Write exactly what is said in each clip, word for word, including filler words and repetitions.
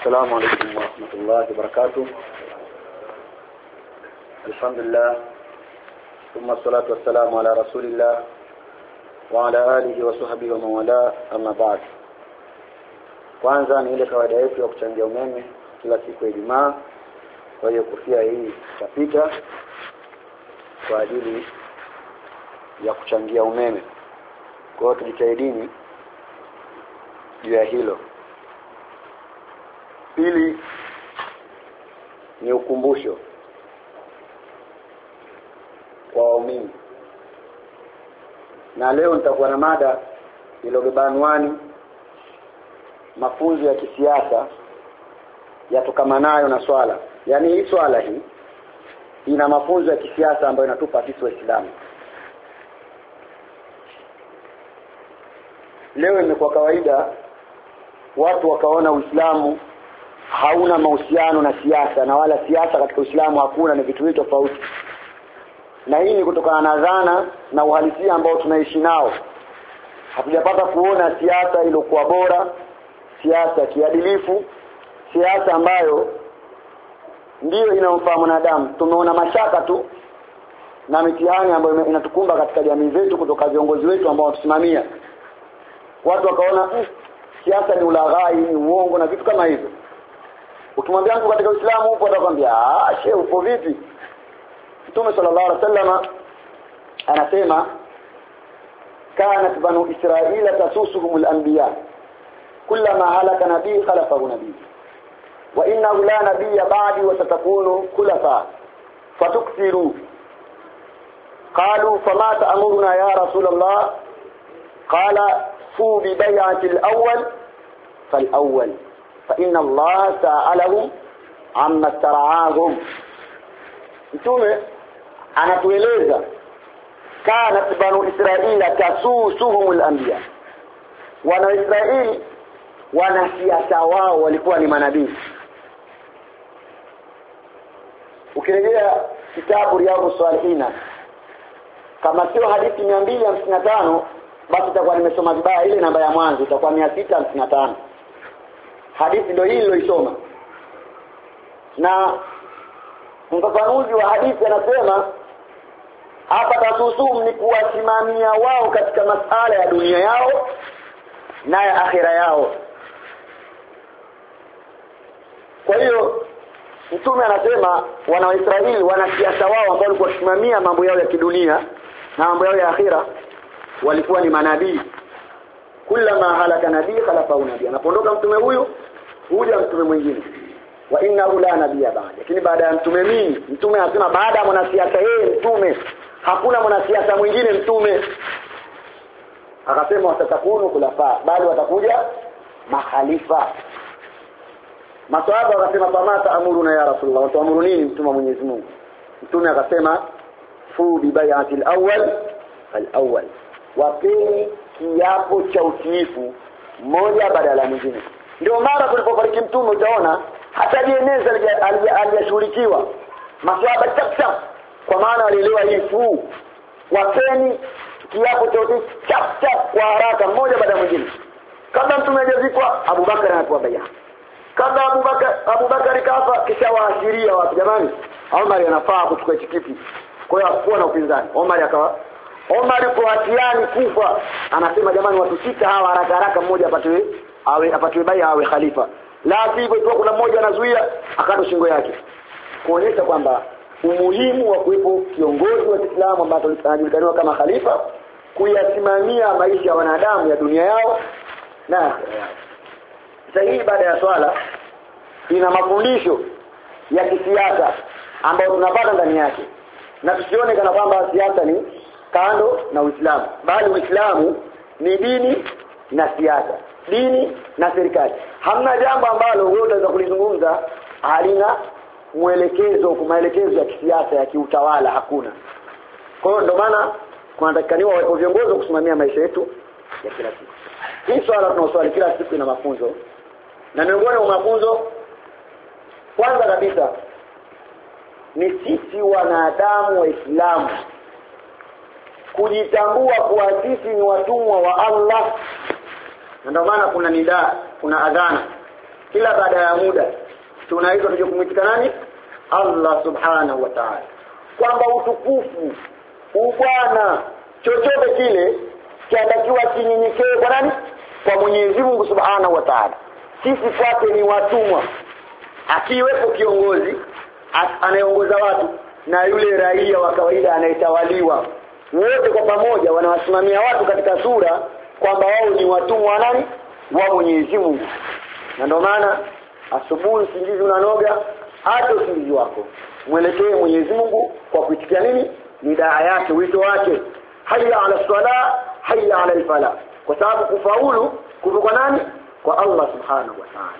السلام عليكم ورحمة الله وبركاته. الحمد لله ثم الصلاة والسلام على رسول الله وعلى آله وصحبه ومن والاه أما بعد. Kwanza ni ile kawaida yetu ya kuchangia umeme kila siku ya Ijumaa. Kwa hiyo kofia hii itapita kwa ajili ya kuchangia umeme. Kwa hiyo tujitahidini juu ya hilo. Pili ni ukumbusho kwa waumini. Na leo nitakuwa na mada iliyobeba anwani mafunzo ya kisiasa yatokamanayo na swala. Yaani hii swala hii ina mafunzo ya kisiasa ambayo inatupa sisi Waislamu. Leo imekuwa kawaida watu wakaona Uislamu hauna mahusiano na siasa, na wala siasa katika Uislamu hakuna, ni vitu viwili tofauti. Na hii ni kutokana na dhana na uhalisia ambao tunaishi nao. Hatujapata kuona siasa iliyokuwa bora, siasa kiadilifu, siasa ambayo ndiyo inamfaa mwanadamu. Tumeona mashaka tu na mitihani ambayo inatukumba katika jamii zetu kutoka viongozi wetu ambao watusimamia. Watu wakaona mm, siasa ni ulaghai, ni uongo na vitu kama hivyo. Ukimwambia mtu katika Uislamu upo, atakwambia ah, shehe upo vipi? Mtume sallallahu alaihi wasallam anasema kanat banu Israila tasusuhumul anbiya kullama halaka nabii khalafahu nabii wa innahu la nabiyya ba'di wa satakunu khulafa fatukthiru. qalu fama ta'muruna ya rasulullah qala fu bi bay'ati al-awwal fal-awwal fa inna Allah sa'alahum amma tara'ahum. Mtume anatueleza kana banu Israila tasusuhumul anbiya, wana Israeli wanasiasa wao walikuwa ni manabii. Ukirejea kitabu Riyadhus Salihin, kama sio hadithi mia mbili hamsini na tano, basi itakuwa nimesoma vibaya. Ile namba ya mwanzo itakuwa mia sita hamsini na tano. Hadithi ndio hii niloisoma. Na mfafanuzi wa hadithi anasema hapa tasusum ni kuwasimamia wao katika masala ya dunia yao na ya akhira yao. Kwa hiyo Mtume anasema wana wa Israeli wanasiasa wao ambao walikuwa wakisimamia mambo yao ya kidunia na mambo yao ya akhira walikuwa ni manabii. Kullama halaka nabii khalafahu nabii, anapondoka mtume huyu huja mtume mwingine. Wa innahu la nabiyya ba'd, lakini baada ya mtume mimi, mtume anasema baada ya mwanasiasa yeye mtume hakuna mwanasiasa mwingine mtume. Akasema watatakunu khulafa, bali watakuja mahalifa. Maswahaba wakasema fama ta'muruna ya rasulullah, tuamuru nini mtume wa Mwenyezi Mungu? Mtume akasema fu bi bay'atil awwal fal awwal, wapeni kiapo cha utiifu mmoja badala ya mwingine. Ndio mara tulipofariki mtume utaona hata jeneza alijashughulikiwa maswahaba chap chap, kwa maana walielewa hii fu, wapeni kiapo cha utiifu chap chap kwa haraka mmoja baada ya mwingine. Kabla mtume hajazikwa Abu Bakar anapewa bayana. Kabla Abu Bakar Abu Bakar kafa, kisha waashiria watu jamani Omar anafaa kuchukua hichi kiti. Kwa hiyo hakuwa na upinzani. Omar akawa Omar kwa hatiani kufa, anasema jamani watu sita hawa haraka haraka mmoja apatiwe awe apatiwe baya awe khalifa. La sivyo tu kuna mmoja anazuia akato shingo yake. Kuonyesha kwamba umuhimu wa kuwepo kiongozi wa Kiislamu ambaye anajulikana kama khalifa kuyasimamia maisha ya wanadamu ya dunia yao na akhira yao. Sasa hii baada ya swala ina mafundisho ya kisiasa ambayo tunapata ndani yake. Na tusione kana kwamba siasa ni kando na Uislamu, bali Uislamu ni dini na siasa, dini na serikali. Hamna jambo ambalo wewe utaweza kulizungumza halina mwelekezo kwa maelekezo ya kisiasa ya kiutawala, hakuna. Kwa hiyo ndio maana kunatakikaniwa wapo viongozi kusimamia maisha yetu ya kila siku. Hii swala tunaswali kila siku ina mafunzo. Na miongoni mwa mafunzo kwanza kabisa ni sisi wanadamu wa Islamu kujitambua kuwa sisi ni watumwa wa Allah. Ndio maana kuna nida, kuna adhana kila baada ya muda tunaitwa tuje kumwitika nani? Allah subhanahu wa ta'ala. Kwamba utukufu, ubwana, chochote kile kinatakiwa kinyenyekee kwa nani? Kwa Mwenyezi Mungu subhanahu wa ta'ala. Sisi kwake ni watumwa. Akiwepo kiongozi anayeongoza watu na yule raia wa kawaida anayetawaliwa, wote kwa pamoja wanawasimamia watu katika sura kwamba wao ni watumwa wa nani? Wa Mwenyezi Mungu. Na ndio maana asubuhi usingizi unanoga, hata usingizi wako mwelekee Mwenyezi Mungu kwa kuitikia nini? Nidaa yake, wito wake, hayya ala sala, hayya ala al-falah. Kwa sababu kufaulu kuko kwa nani? Kwa Allah subhanahu wa ta'ala.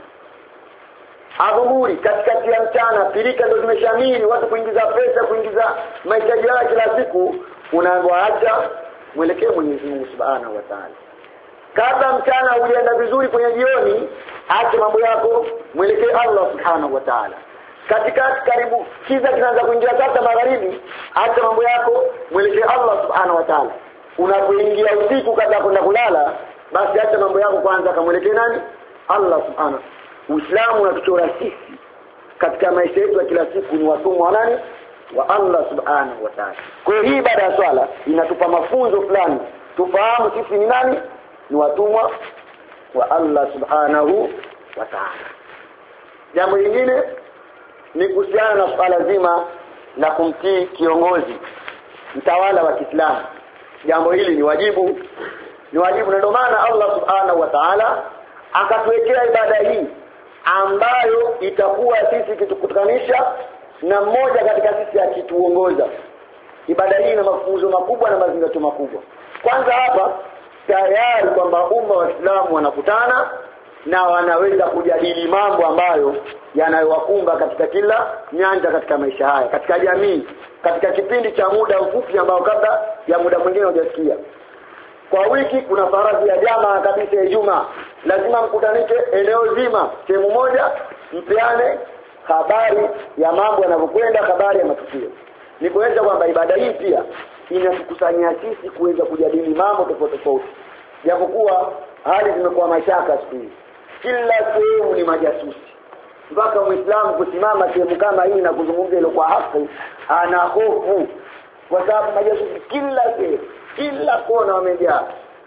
Adhuhuri katikati ya mchana, pilika ndio zimeshamiri, watu kuingiza pesa, kuingiza mahitaji yao kila siku, unaanza mwelekee Mwenyezi Mungu subhanahu wa ta'ala. Kabla mchana hujaenda vizuri kwenye jioni, acha mambo yako, mwelekee Allah subhanahu wa ta'ala. Katika karibu kiza kinaanza kuingia sasa magharibi, acha mambo yako, mwelekee Allah subhanahu wa ta'ala. Unapoingia usiku kabla kwenda kulala, basi acha mambo yako kwanza kamwelekee nani? Allah subhanahu. Uislamu unatuchora sisi katika maisha yetu ya kila siku ni watumwa wa nani? Wa Allah subhanahu wa ta'ala. Kwa hiyo hii baada ya swala inatupa mafunzo fulani, tufahamu sisi ni nani? Ni watumwa wa Allah subhanahu wa ta'ala. Jambo lingine ni kuhusiana na swala zima la kumtii kiongozi, mtawala wa Kiislamu. Jambo hili ni wajibu, ni wajibu na ndio maana Allah subhanahu wa ta'ala akatuwekea ibada hii ambayo itakuwa sisi kitukutanisha na mmoja katika sisi akituongoza. Ibada hii ina mafunzo makubwa na mazingatio makubwa. Kwanza hapa tayari kwamba umma wa Uislamu wanakutana na wanaweza kujadili mambo ambayo yanayowakumba katika kila nyanja katika maisha haya, katika jamii, katika kipindi cha muda mfupi ambao kabla ya muda mwingine hujasikia. Kwa wiki kuna faradhi ya jamaa kabisa ya Ijumaa, lazima mkutanike eneo zima sehemu moja, mpeane habari ya mambo yanavyokwenda, habari ya matukio. Ni kueleza kwamba ibada hii pia inatukusanya sisi kuweza kujadili mambo tofauti tofauti. Japokuwa hali zimekuwa mashaka siku hizi, kila sehemu ni majasusi. Mpaka Muislamu kusimama sehemu kama hii na kuzungumza ile kwa haki ana hofu, kwa sababu majasusi kila sehemu, kila kona wamejaa.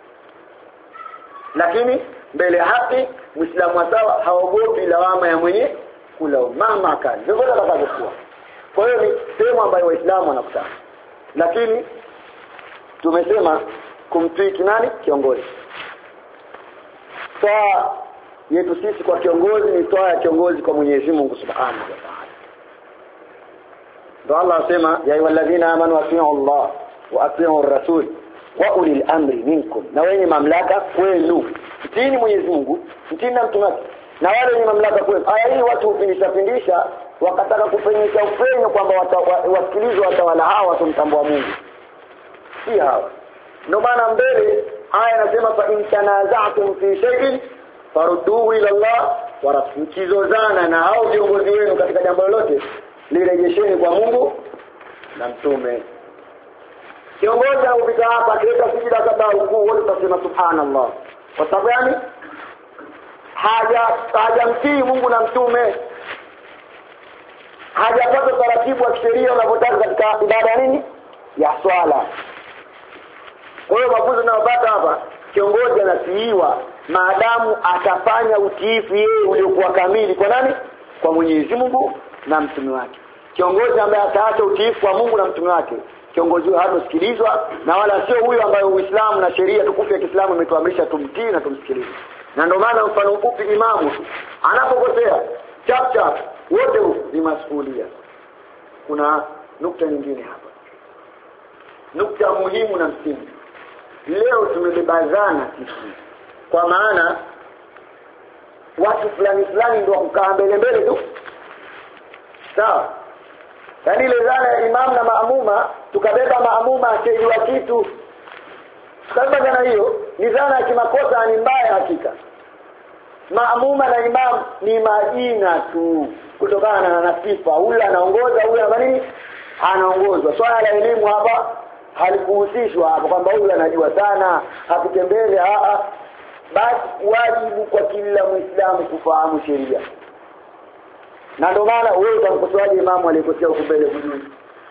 Lakini mbele haki Muislamu sawa haogopi lawama ya mwenye kula mama kali. Ndio bora atakapokuwa. Kwa hiyo ni sehemu ambayo Waislamu wanakutana. Lakini tumesema kumtii nani? Kiongozi. Toa yetu sisi kwa kiongozi ni toa ya kiongozi kwa Mwenyezi Mungu subhanahu wa ta'ala. Ndio Allah asema ya ayyuhalladhina amanu atii'u Allah wa atii'u ar-rasul wa ulil amri minkum. Na wenye mamlaka kwenu mtiini Mwenyezi Mungu, mtiini na mtume wake. Na wale wenye mamlaka kwenu. Aya hii watu hupindisha pindisha wakataka kupenyesha upenyo kwamba wasikilizwe watawala hawa watumtambua Mungu. Si hawa. Ndio maana mbele aya inasema fa in tanaza'tum fi shay'in farudduhu ila Allah wa rasul. Mkizozana na hao viongozi wenu katika jambo lolote, lirejesheni kwa Mungu na mtume. Kiongozi anapita hapa akileta sijida kabla rukuu, wote tutasema subhanallah. Kwa sababu gani? Haja hajamtii Mungu na mtume. Hajapata taratibu wa kisheria unavyotaka katika ibada nini? Ya swala. Kwa hiyo mafunzo tunayopata hapa, kiongozi anatiiwa maadamu atafanya utiifu yeye uliokuwa kamili kwa nani? Kwa Mwenyezi Mungu na mtume wake. Kiongozi ambaye ataacha utiifu kwa Mungu na mtume wake, kiongozi huyo hatosikilizwa, na wala sio huyo ambaye Uislamu na sheria tukufu ya Kiislamu imetuamrisha tumtii na tumsikilize. Na ndio maana mfano mfupi imamu anapopotea chap chap wote ni masuhulia. Kuna nukta nyingine hapa, nukta muhimu na msingi. Leo tumebebazana sisi, kwa maana watu fulani fulani ndio kukaa mbele mbele tu, sawa? Yaani ile dhana ya imam na maamuma, tukabeba maamuma asiyejua kitu. Sababu jana hiyo ni dhana ya kimakosa, ni mbaya hakika. Maamuma na imam ni majina tu kutokana na sifa. Huyu anaongoza, huyu ana nini? Anaongozwa. Swala la elimu hapa halikuhusishwa hapa kwamba huyu anajua sana, hakutembele a a. basi wajibu kwa kila Muislamu kufahamu sheria. Na ndio maana wewe utamkosoaje imamu aliyekosea huko mbele kujui?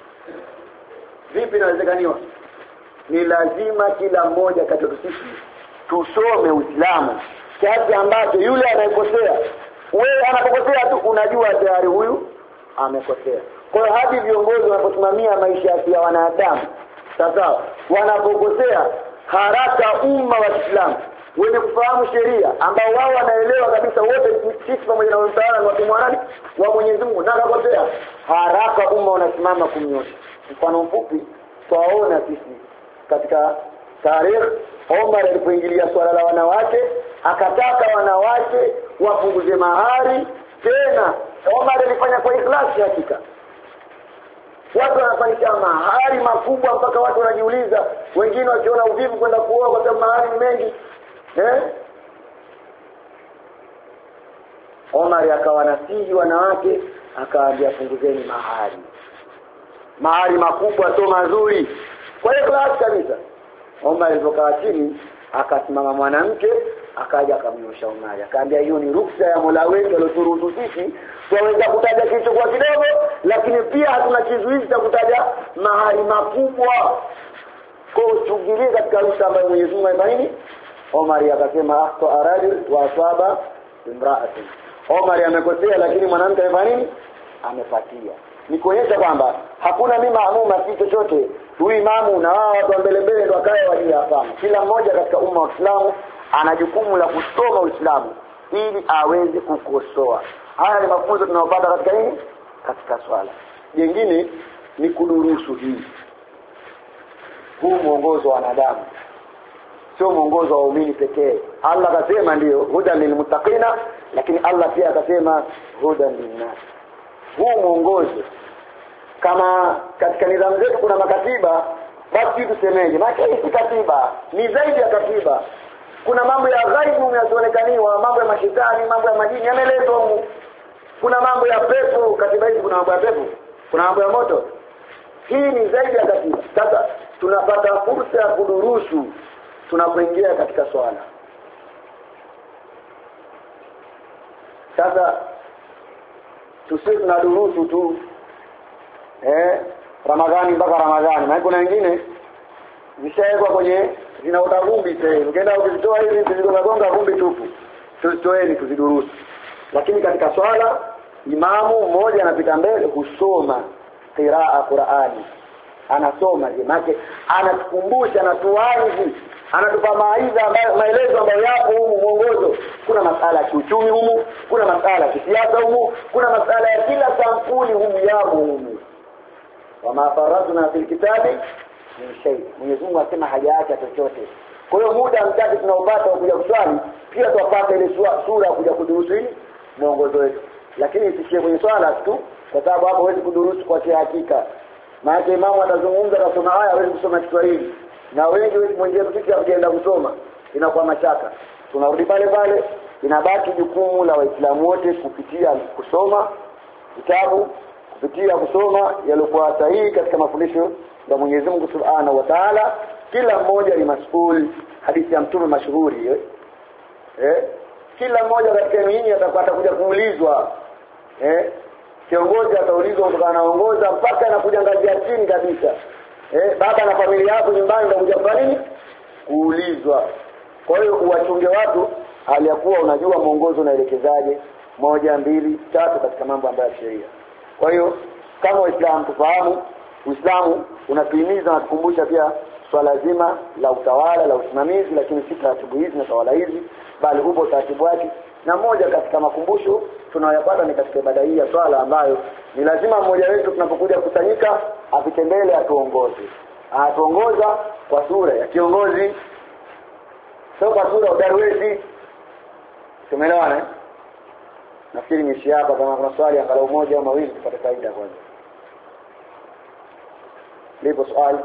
Vipi inawezekaniwa? Ni lazima kila mmoja kati yetu sisi tusome Uislamu kiasi ambacho yule anayekosea, wewe anapokosea tu unajua tayari huyu amekosea. Kwa hiyo hadi viongozi wanaposimamia maisha ya wanadamu, sasa wanapokosea, haraka umma wa Kiislamu wenye kufahamu sheria ambao wao wanaelewa kabisa wote sisi pamoja na mtawala wa kimwanani wa Mwenyezi Mungu, na akakosea, haraka umma unasimama kumnyosha. Mfano mfupi twaona sisi katika tarehe, Omar alipoingilia swala la wanawake, akataka wanawake wapunguze mahari. Tena Omar alifanya kwa ikhlasi hakika. Watu wanafanya mahari makubwa mpaka watu wanajiuliza, wengine wakiona uvivu kwenda kuoa kwa sababu mahari ni mengi. Eh? Omar akawanasihi wanawake, akawaambia punguzeni mahari. Mahari makubwa sio mazuri. Kwa hiyo class kabisa. Omar alipokaa chini, akasimama mwanamke, akaja akamnyosha Omar. Akaambia hiyo ni ruksa ya Mola wetu aliyoturuhusu sisi, tunaweza kutaja kitu kwa kidogo, lakini pia hatuna kizuizi cha kutaja mahari makubwa. Kwa usugirie katika ruksa ambayo Mwenyezi Mungu amebaini. Omar akasema akhta arajul wa asaba imra'atun. Omar amekosea lakini mwanamke amefanya nini? Amepatia. Ni kuonyesha kwamba hakuna mimi maamuma si chochote. Huyu imamu na wao watu mbele mbele ndio wakae waje hapa. Kila mmoja katika umma wa Uislamu ana jukumu la kusoma Uislamu ili aweze kukosoa. Haya ni mafunzo tunayopata katika nini? Katika swala. Jingine ni kudurusu hii. Huu mwongozo wa wanadamu, sio mwongozo wa waumini pekee. Allah akasema ndio hudan lilmuttaqina, lakini Allah pia akasema hudan linnas. Huu mwongozo kama katika nidhamu zetu kuna makatiba, basi tusemeje? Maana hii si katiba, ni zaidi ya katiba. Kuna mambo ya ghaibu yanayoonekaniwa, mambo ya mashetani, mambo ya majini yameletwa huko. Kuna mambo ya pepo, katiba hii kuna mambo ya pepo, kuna mambo ya moto. Hii ni zaidi ya katiba. Sasa tunapata fursa ya kudurusu tunapoingia katika swala. Sasa tusiwe tunadurusu tu eh Ramadhani mpaka Ramadhani. Na kuna wengine zishawekwa kwenye zinaota vumbi tena. Ukienda ukizitoa hizi zilizogonga vumbi tupu. Tuzitoeni tuzidurusu. Lakini katika swala imamu mmoja anapita mbele kusoma qiraa Qur'ani. Anasoma je make anatukumbusha na tuanzi, anatupa maaiza ambayo maelezo ambayo yapo humu mwongozo. Kuna masala ya kiuchumi humu, kuna masala ya kisiasa humu, kuna masala ya kila sampuli humu yapo humu. Wa ma faradna fil kitabi min shay. Mwenyezi Mungu asema hajaacha chochote. Kwa hiyo muda mchache tunaopata kuja kuswali, pia tupate ile sura kuja kudurusu mwongozo wetu. Lakini isishie kwenye swala tu, kwa sababu hapo huwezi kudurusu kwa hakika. Maana imamu atazungumza kusoma haya hawezi kusoma Kiswahili. Na wengi wetu mwenyewe sisi hajaenda kusoma, inakuwa mashaka. Tunarudi pale pale, inabaki jukumu la Waislamu wote kupitia kusoma kitabu, kupitia kusoma yaliokuwa sahihi katika mafundisho ya Mwenyezi Mungu Subhanahu wa Ta'ala. Kila mmoja ni mas'ul. Hadithi ya Mtume mashuhuri eh? Eh? Kila mmoja katika nyinyi atakwenda kuja kuulizwa. Eh? Kiongozi ataulizwa kutokana na uongoza mpaka anakuja ngazi ya chini kabisa. Eh, baba na familia yako nyumbani ndio kuja kufanya nini? Kuulizwa. Kwa hiyo uwachunge watu aliyakuwa unajua mwongozo unaelekezaje moja mbili tatu katika mambo ambayo ya sheria. Kwa hiyo kama Waislamu tufahamu, Uislamu unatuhimiza na kukumbusha pia swala zima la utawala, la usimamizi, lakini si taratibu hizi na tawala hizi, bali upo taratibu wake. Na moja katika makumbusho tunayopata ni katika ibada hii ya swala ambayo ni lazima mmoja wetu tunapokuja kusanyika apite mbele atuongoze. Atuongoza kwa sura ya kiongozi, sio kwa sura udarwezi. Tumeelewana? Nafikiri nishi hapa kama kuna swali angalau moja au mawili tupate faida kwanza. Lipo swali?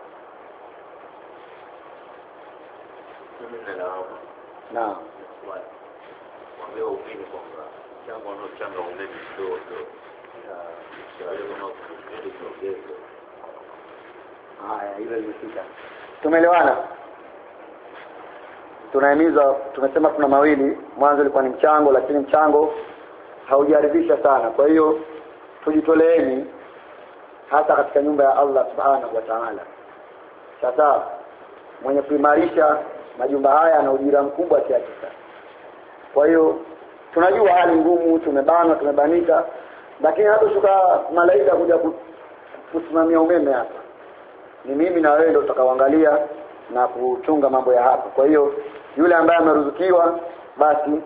Naam. Leo upinde kwamba jambo linalochanga umeme kidogo ya leo kama kuongeza. Haya, hilo limefika. Tumeelewana? tunahimiza, tumesema tuna mawili. Mwanzo ilikuwa ni mchango, lakini mchango haujaridhisha sana. Kwa hiyo tujitoleeni hata katika nyumba ya Allah subhanahu wa ta'ala. Sasa mwenye kuimarisha majumba haya na ujira mkubwa kiasi sana. Kwa hiyo tunajua hali ngumu, tumebana, tumebanika, lakini hata shuka malaika kuja kusimamia umeme hapa. Ni mimi na wewe ndio tutakaoangalia na kuchunga mambo ya hapa. Kwa hiyo yule ambaye ameruzukiwa basi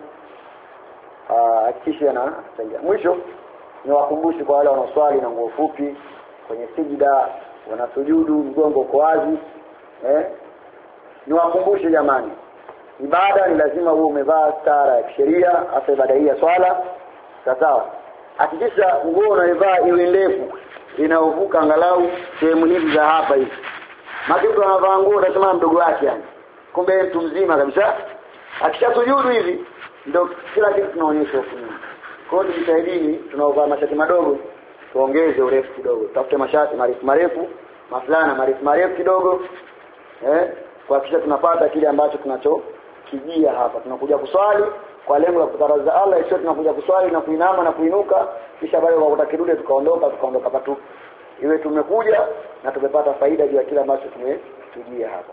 hakikisha na saidia. Mwisho ni wakumbushi kwa wale wanaoswali na nguo fupi kwenye sijida, wanasujudu mgongo kwa wazi, eh ni wakumbushe jamani, ibada ni lazima uwe umevaa stara ya sheria, hasa ibada hii ya swala. Sawa, hakikisha nguo unaivaa iwe ndefu inaovuka angalau sehemu hizi za hapa hivi. Maki mtu anavaa nguo utasema mdogo wake yani, kumbe mtu mzima kabisa. Akisha sujudu hivi ndio kila kitu tunaonyesha huko. Kwa hiyo tujitahidini, tunaovaa mashati madogo tuongeze urefu kidogo, tafute mashati marefu marefu, mafulana marefu marefu kidogo, eh kwa kisha tunapata kile ambacho tunachokijia hapa. Tunakuja kuswali kwa lengo la kutaraza Allah, sio tunakuja kuswali na kuinama na kuinuka kisha baada ya kutakirude tukaondoka tukaondoka patu. Iwe tumekuja na tumepata faida juu ya kile ambacho tumekijia hapa.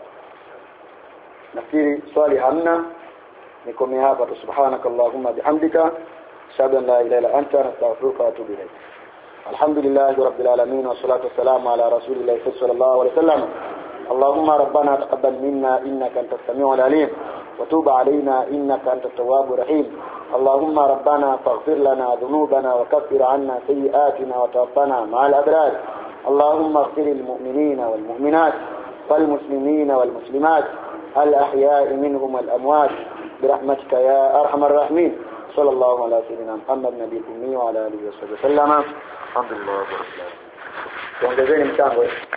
Nafikiri swali hamna, nikomea hapa tu. Subhanakallahumma bihamdika, ashhadu an la ilaha illa anta, astaghfiruka wa atubu ilayk. Alhamdulillahi rabbil alamin, wassalatu wassalamu ala rasulillahi sallallahu alayhi wasallam. اللهم ربنا تقبل منا إنك أنت السميع العليم وتوب علينا إنك أنت التواب الرحيم. اللهم ربنا فاغفر لنا ذنوبنا وكفر عنا سيئاتنا وتوفنا مع الأبرار. اللهم اغفر المؤمنين والمؤمنات والمسلمين والمسلمات الأحياء منهم والأموات برحمتك يا أرحم الراحمين. صلى الله على سيدنا محمد نبي الأمي وعلى آله وصحبه وسلم. الحمد لله رب العالمين.